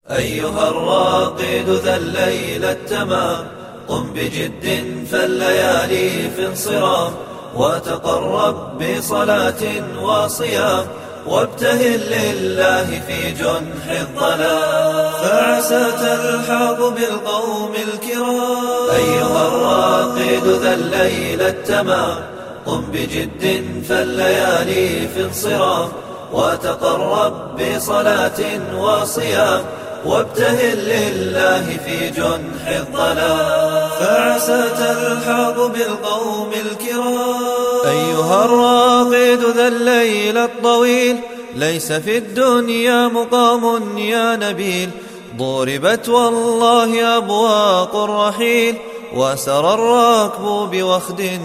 أيها الراقد ذا الليل التمام، قم بجد فالليالي في انصرام، وتقرب بصلاة وصيام، وابتهل لله في جنح الظلام، فعسى تلحظ بالقوم الكرام. أيها الراقد ذا الليل التمام، قم بجد فالليالي في انصرام، وتقرب بصلاة وصيام، وابتهل لله في جنح الظلام، فعسى تلحظ بالقوم الكرام. أيها الراقد ذا الليل الطويل، ليس في الدنيا مقام يا نبيل، ضربت والله أبواق الرحيل، وسرى الراكب بوخد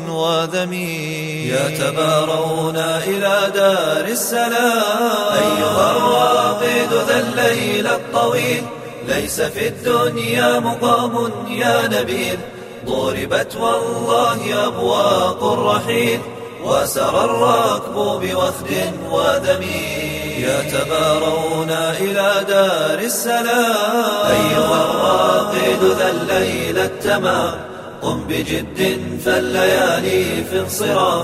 وذميل، يتبارون إلى دار السلام. أيها الراقد ذا الليل الطويل، ليس في الدنيا مقام يا نبيل، ضربت والله أبواق الرحيل، وسرى الراكب بوخد وذميل، يتبارون إلى دار السلام. أيها الراقد ذا الليل التمام، قم بجد فالليالي في انصرام،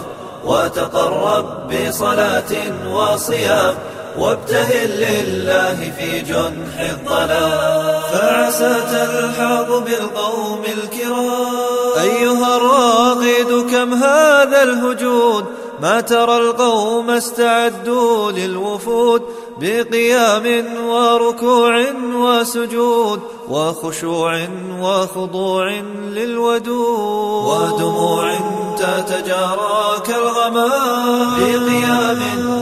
وتقرب بصلاة وصيام، وابتهل لله في جنح الظلام، فعسى تلحظ بالقوم الكرام. أيها الراقد كم هذا الهجود، ما ترى القوم استعدوا للوفود، بقيام وركوع وسجود، وخشوع وخضوع للودود، ودموع تتجارى كالغمام، بقيام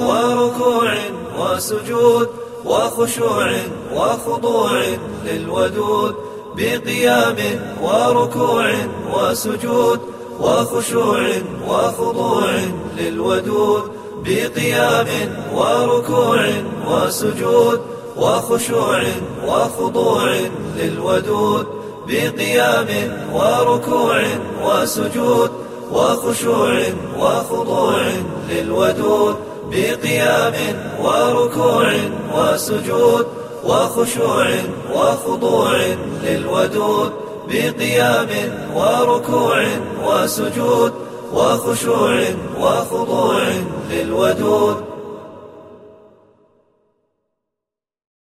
وركوع وسجود، وخشوع وخضوع للودود، بقيام وركوع وسجود، وخشوع وخضوع للودود، بقيام وركوع وسجود، وخشوع وخضوع للودود، بقيام وركوع وسجود، وخشوع وخضوع للودود، بقيام وركوع وسجود، وخشوع وخضوع للودود، بقيام وركوع وسجود، وخشوع وخضوع للودود.